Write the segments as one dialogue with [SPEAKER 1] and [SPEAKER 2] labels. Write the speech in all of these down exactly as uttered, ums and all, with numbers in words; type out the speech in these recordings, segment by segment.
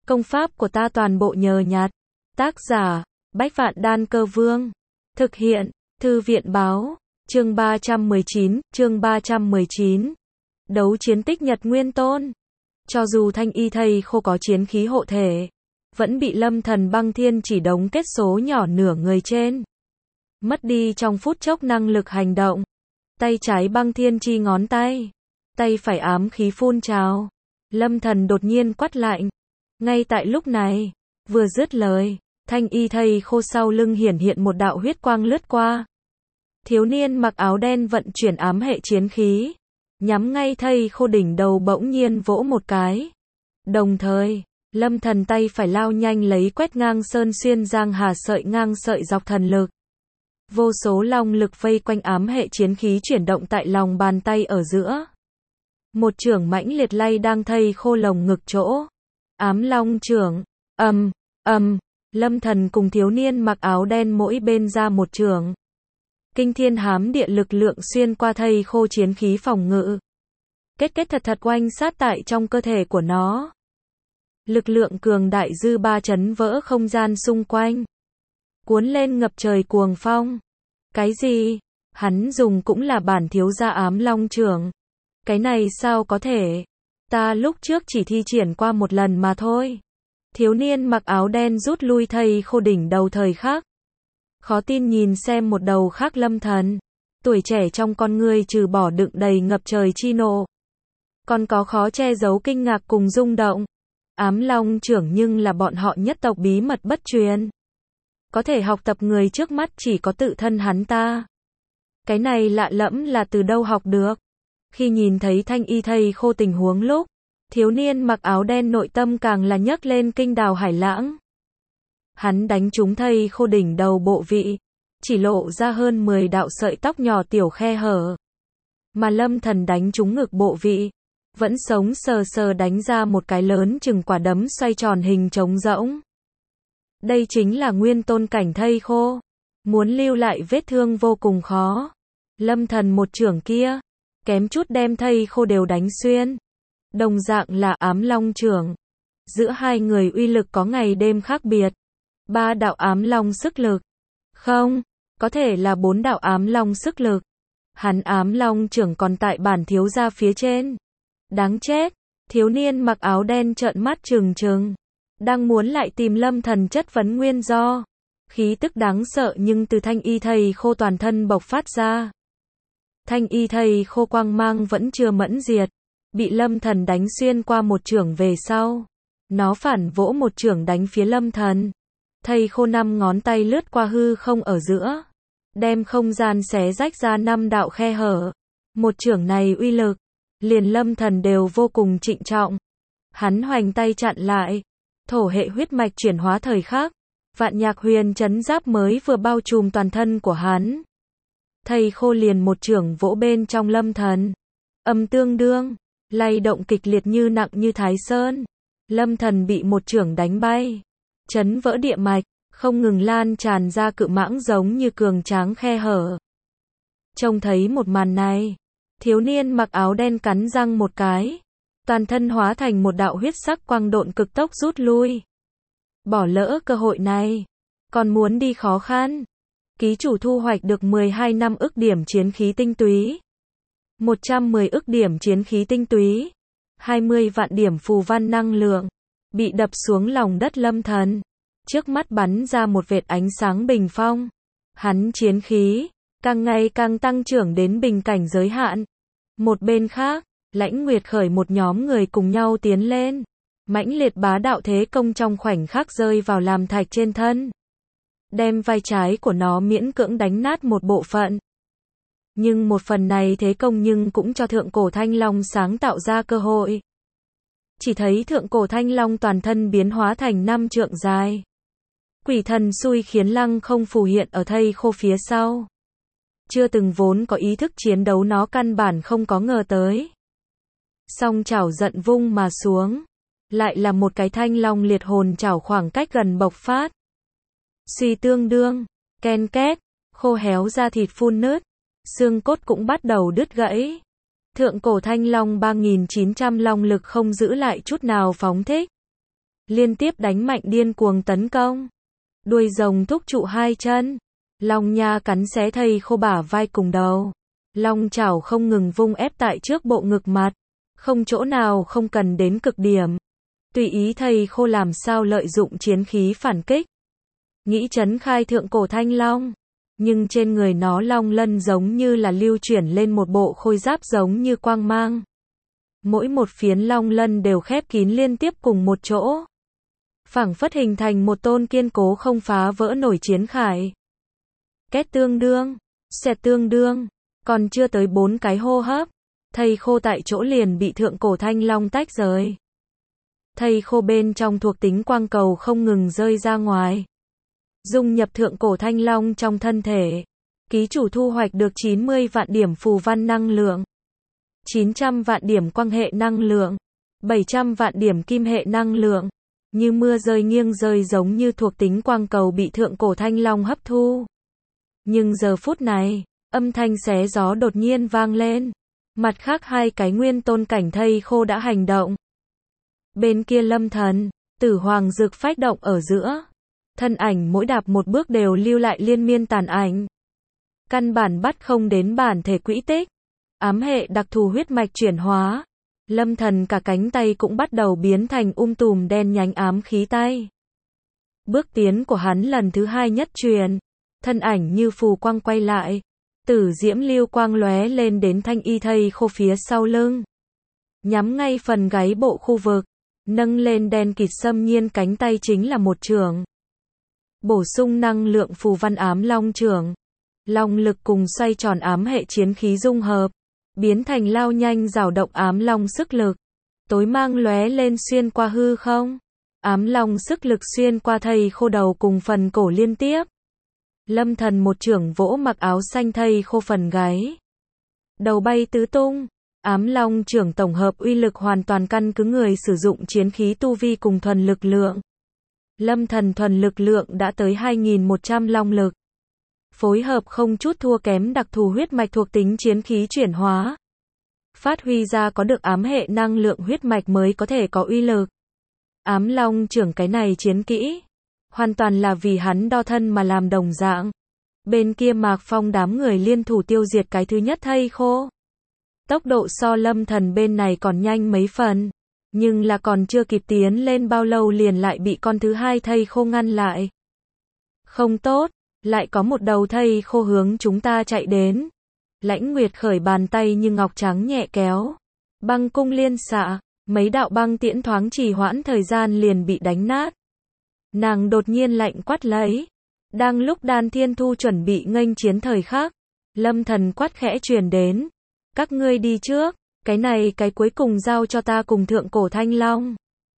[SPEAKER 1] Công pháp của ta toàn bộ nhờ nhặt. Tác giả, Bách Vạn Đan Cơ Vương. Thực hiện, Thư viện Báo. Chương ba trăm mười chín, chương ba trăm mười chín. Đấu chiến tích Nhật Nguyên Tôn. Cho dù Thanh Y thầy khô có chiến khí hộ thể, vẫn bị Lâm Thần Băng Thiên chỉ đống kết số nhỏ nửa người trên. Mất đi trong phút chốc năng lực hành động. Tay trái Băng Thiên chi ngón tay, tay phải ám khí phun trào. Lâm Thần đột nhiên quát lạnh. Ngay tại lúc này, vừa dứt lời, Thanh Y thầy khô sau lưng hiển hiện một đạo huyết quang lướt qua. Thiếu niên mặc áo đen vận chuyển ám hệ chiến khí, nhắm ngay thầy khô đỉnh đầu bỗng nhiên vỗ một cái. Đồng thời, Lâm Thần tay phải lao nhanh lấy quét ngang sơn xuyên giang hà sợi ngang sợi dọc thần lực. Vô số long lực vây quanh ám hệ chiến khí chuyển động tại lòng bàn tay ở giữa. Một chưởng mãnh liệt lay đang thây khô lồng ngực chỗ. Ám long chưởng, ầm, ầm, Lâm Thần cùng thiếu niên mặc áo đen mỗi bên ra một chưởng. Kinh thiên hám địa lực lượng xuyên qua thây khô chiến khí phòng ngự. Kết kết thật thật oanh sát tại trong cơ thể của nó. Lực lượng cường đại dư ba chấn vỡ không gian xung quanh. Cuốn lên ngập trời cuồng phong. Cái gì? Hắn dùng cũng là bản thiếu gia ám long chưởng. Cái này sao có thể? Ta lúc trước chỉ thi triển qua một lần mà thôi. Thiếu niên mặc áo đen rút lui thây khô đỉnh đầu thời khắc. Khó tin nhìn xem một đầu khác Lâm Thần. Tuổi trẻ trong con người trừ bỏ đựng đầy ngập trời chi nộ, còn có khó che giấu kinh ngạc cùng rung động. Ám long chưởng nhưng là bọn họ nhất tộc bí mật bất truyền. Có thể học tập người trước mắt chỉ có tự thân hắn ta. Cái này lạ lẫm là từ đâu học được. Khi nhìn thấy Thanh Y thầy khô tình huống lúc, thiếu niên mặc áo đen nội tâm càng là nhấc lên kinh đào hải lãng. Hắn đánh trúng thây khô đỉnh đầu bộ vị, chỉ lộ ra hơn mười đạo sợi tóc nhỏ tiểu khe hở. Mà Lâm Thần đánh trúng ngực bộ vị, vẫn sống sờ sờ đánh ra một cái lớn chừng quả đấm xoay tròn hình trống rỗng. Đây chính là nguyên tôn cảnh thây khô. Muốn lưu lại vết thương vô cùng khó. Lâm Thần một chưởng kia, kém chút đem thây khô đều đánh xuyên. Đồng dạng là ám long chưởng. Giữa hai người uy lực có ngày đêm khác biệt. Ba đạo ám long sức lực. Không, có thể là bốn đạo ám long sức lực. Hắn ám long chưởng còn tại bản thiếu gia phía trên. Đáng chết, thiếu niên mặc áo đen trợn mắt trừng trừng. Đang muốn lại tìm Lâm Thần chất vấn nguyên do. Khí tức đáng sợ nhưng từ Thanh Y thầy khô toàn thân bộc phát ra. Thanh Y thầy khô quang mang vẫn chưa mẫn diệt. Bị Lâm Thần đánh xuyên qua một chưởng về sau. Nó phản vỗ một chưởng đánh phía Lâm Thần. Thầy khô năm ngón tay lướt qua hư không ở giữa. Đem không gian xé rách ra năm đạo khe hở. Một chưởng này uy lực. Liền Lâm Thần đều vô cùng trịnh trọng. Hắn hoành tay chặn lại. Thổ hệ huyết mạch chuyển hóa thời khắc. Vạn nhạc huyền chấn giáp mới vừa bao trùm toàn thân của hắn. Thầy khô liền một chưởng vỗ bên trong Lâm Thần. Âm tương đương, lay động kịch liệt như nặng như Thái Sơn. Lâm Thần bị một chưởng đánh bay. Chấn vỡ địa mạch, không ngừng lan tràn ra cự mãng giống như cường tráng khe hở. Trông thấy một màn này, thiếu niên mặc áo đen cắn răng một cái. Toàn thân hóa thành một đạo huyết sắc quang độn cực tốc rút lui. Bỏ lỡ cơ hội này, còn muốn đi khó khăn. Ký chủ thu hoạch được mười hai năm ức điểm chiến khí tinh túy, một trăm mười ức điểm chiến khí tinh túy, hai mươi vạn điểm phù văn năng lượng. Bị đập xuống lòng đất Lâm Thần, trước mắt bắn ra một vệt ánh sáng bình phong. Hắn chiến khí càng ngày càng tăng trưởng đến bình cảnh giới hạn. Một bên khác, Lãnh Nguyệt khởi một nhóm người cùng nhau tiến lên. Mãnh liệt bá đạo thế công trong khoảnh khắc rơi vào làm thạch trên thân. Đem vai trái của nó miễn cưỡng đánh nát một bộ phận. Nhưng một phần này thế công nhưng cũng cho thượng cổ thanh long sáng tạo ra cơ hội. Chỉ thấy thượng cổ thanh long toàn thân biến hóa thành năm trượng dài. Quỷ thần xui khiến lăng không phù hiện ở thây khô phía sau. Chưa từng vốn có ý thức chiến đấu nó căn bản không có ngờ tới. Song chảo giận vung mà xuống. Lại là một cái thanh long liệt hồn chảo khoảng cách gần bộc phát. Suy tương đương, ken két, khô héo da thịt phun nứt. Xương cốt cũng bắt đầu đứt gãy. Thượng cổ thanh long ba nghìn chín trăm long lực không giữ lại chút nào phóng thích. liên tiếp đánh mạnh điên cuồng tấn công. Đuôi rồng thúc trụ hai chân, long nha cắn xé thây khô bả vai cùng đầu. Long chảo không ngừng vung ép tại trước bộ ngực mặt, không chỗ nào không cần đến cực điểm. Tùy ý thây khô làm sao lợi dụng chiến khí phản kích. Nghĩ trấn khai thượng cổ thanh long, nhưng trên người nó long lân giống như là lưu chuyển lên một bộ khôi giáp giống như quang mang. Mỗi một phiến long lân đều khép kín liên tiếp cùng một chỗ, phảng phất hình thành một tôn kiên cố không phá vỡ nổi chiến khải. Két tương đương, xẹt tương đương, còn chưa tới bốn cái hô hấp, thây khô tại chỗ liền bị thượng cổ thanh long tách rời. Thây khô bên trong thuộc tính quang cầu không ngừng rơi ra ngoài, dung nhập thượng cổ thanh long trong thân thể. Ký chủ thu hoạch được chín mươi vạn điểm phù văn năng lượng, chín trăm vạn điểm quang hệ năng lượng, bảy trăm vạn điểm kim hệ năng lượng. Như mưa rơi nghiêng rơi giống như thuộc tính quang cầu bị thượng cổ thanh long hấp thu. Nhưng giờ phút này, âm thanh xé gió đột nhiên vang lên. Mặt khác hai cái nguyên tôn cảnh thây khô đã hành động. Bên kia Lâm Thần, Tử Hoàng Dược phách động ở giữa. Thân ảnh mỗi đạp một bước đều lưu lại liên miên tàn ảnh. Căn bản bắt không đến bản thể quỹ tích. Ám hệ đặc thù huyết mạch chuyển hóa. Lâm Thần cả cánh tay cũng bắt đầu biến thành um tùm đen nhánh ám khí tay. Bước tiến của hắn lần thứ hai nhất truyền. Thân ảnh như phù quang quay lại. Tử diễm lưu quang lóe lên đến thanh y thây khô phía sau lưng. Nhắm ngay phần gáy bộ khu vực. Nâng lên đen kịt xâm nhiên cánh tay chính là một chưởng. Bổ sung năng lượng phù văn ám long chưởng. Long lực cùng xoay tròn ám hệ chiến khí dung hợp, biến thành lao nhanh rào động ám long sức lực. Tối mang lóe lên xuyên qua hư không. Ám long sức lực xuyên qua thây khô đầu cùng phần cổ liên tiếp. Lâm Thần một chưởng vỗ mặc áo xanh thây khô phần gáy. Đầu bay tứ tung. Ám long chưởng tổng hợp uy lực hoàn toàn căn cứ người sử dụng chiến khí tu vi cùng thuần lực lượng. Lâm Thần thuần lực lượng đã tới hai nghìn một trăm long lực. Phối hợp không chút thua kém đặc thù huyết mạch thuộc tính chiến khí chuyển hóa. Phát huy ra có được ám hệ năng lượng huyết mạch mới có thể có uy lực. Ám long chưởng cái này chiến kỹ, hoàn toàn là vì hắn đo thân mà làm đồng dạng. Bên kia Mạc Phong đám người liên thủ tiêu diệt cái thứ nhất thây khô. Tốc độ so Lâm Thần bên này còn nhanh mấy phần, nhưng là còn chưa kịp tiến lên bao lâu liền lại bị con thứ hai thây khô ngăn lại. Không tốt, lại có một đầu thây khô hướng chúng ta chạy đến. Lãnh Nguyệt khởi bàn tay như ngọc trắng nhẹ kéo. Băng cung liên xạ, mấy đạo băng tiễn thoáng trì hoãn thời gian liền bị đánh nát. Nàng đột nhiên lạnh quát lấy. Đang lúc Đan Thiên Thu chuẩn bị nghênh chiến thời khắc, Lâm Thần quát khẽ truyền đến. Các ngươi đi trước, cái này cái cuối cùng giao cho ta cùng thượng cổ thanh long.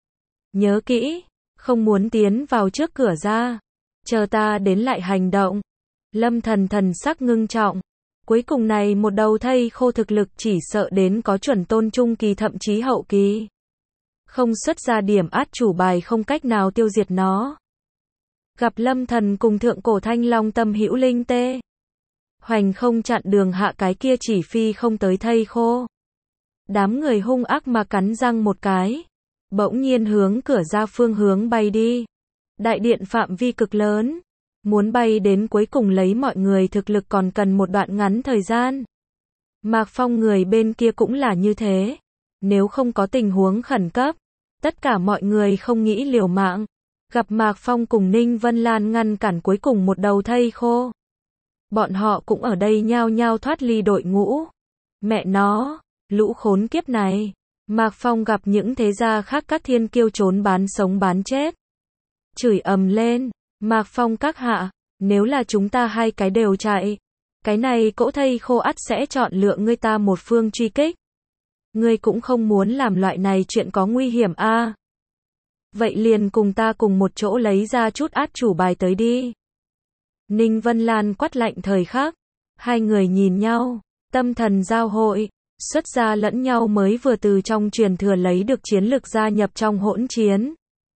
[SPEAKER 1] Nhớ kỹ, không muốn tiến vào trước cửa ra. Chờ ta đến lại hành động. Lâm Thần thần sắc ngưng trọng. Cuối cùng này một đầu thây khô thực lực chỉ sợ đến có chuẩn tôn trung kỳ thậm chí hậu kỳ. Không xuất ra điểm át chủ bài không cách nào tiêu diệt nó. Gặp Lâm Thần cùng thượng cổ thanh long tâm hữu linh tê. Hoành không chặn đường hạ cái kia chỉ phi không tới thây khô. Đám người hung ác mà cắn răng một cái. Bỗng nhiên hướng cửa ra phương hướng bay đi. Đại điện phạm vi cực lớn. Muốn bay đến cuối cùng lấy mọi người thực lực còn cần một đoạn ngắn thời gian. Mạc Phong người bên kia cũng là như thế. Nếu không có tình huống khẩn cấp, tất cả mọi người không nghĩ liều mạng. Gặp Mạc Phong cùng Ninh Vân Lan ngăn cản cuối cùng một đầu thây khô. Bọn họ cũng ở đây nhao nhao thoát ly đội ngũ. Mẹ nó, lũ khốn kiếp này. Mạc Phong gặp những thế gia khác các thiên kiêu trốn bán sống bán chết. Chửi ầm lên. Mạc Phong các hạ, nếu là chúng ta hai cái đều chạy, cái này cỗ thây khô ắt sẽ chọn lựa ngươi ta một phương truy kích. Ngươi cũng không muốn làm loại này chuyện có nguy hiểm a. À. Vậy liền cùng ta cùng một chỗ lấy ra chút át chủ bài tới đi. Ninh Vân Lan quát lạnh thời khắc, hai người nhìn nhau, tâm thần giao hội, xuất ra lẫn nhau mới vừa từ trong truyền thừa lấy được chiến lực gia nhập trong hỗn chiến.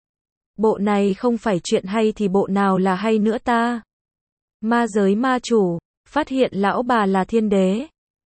[SPEAKER 1] Bộ này không phải chuyện hay thì bộ nào là hay nữa ta. Ma giới ma chủ, phát hiện lão bà là thiên đế.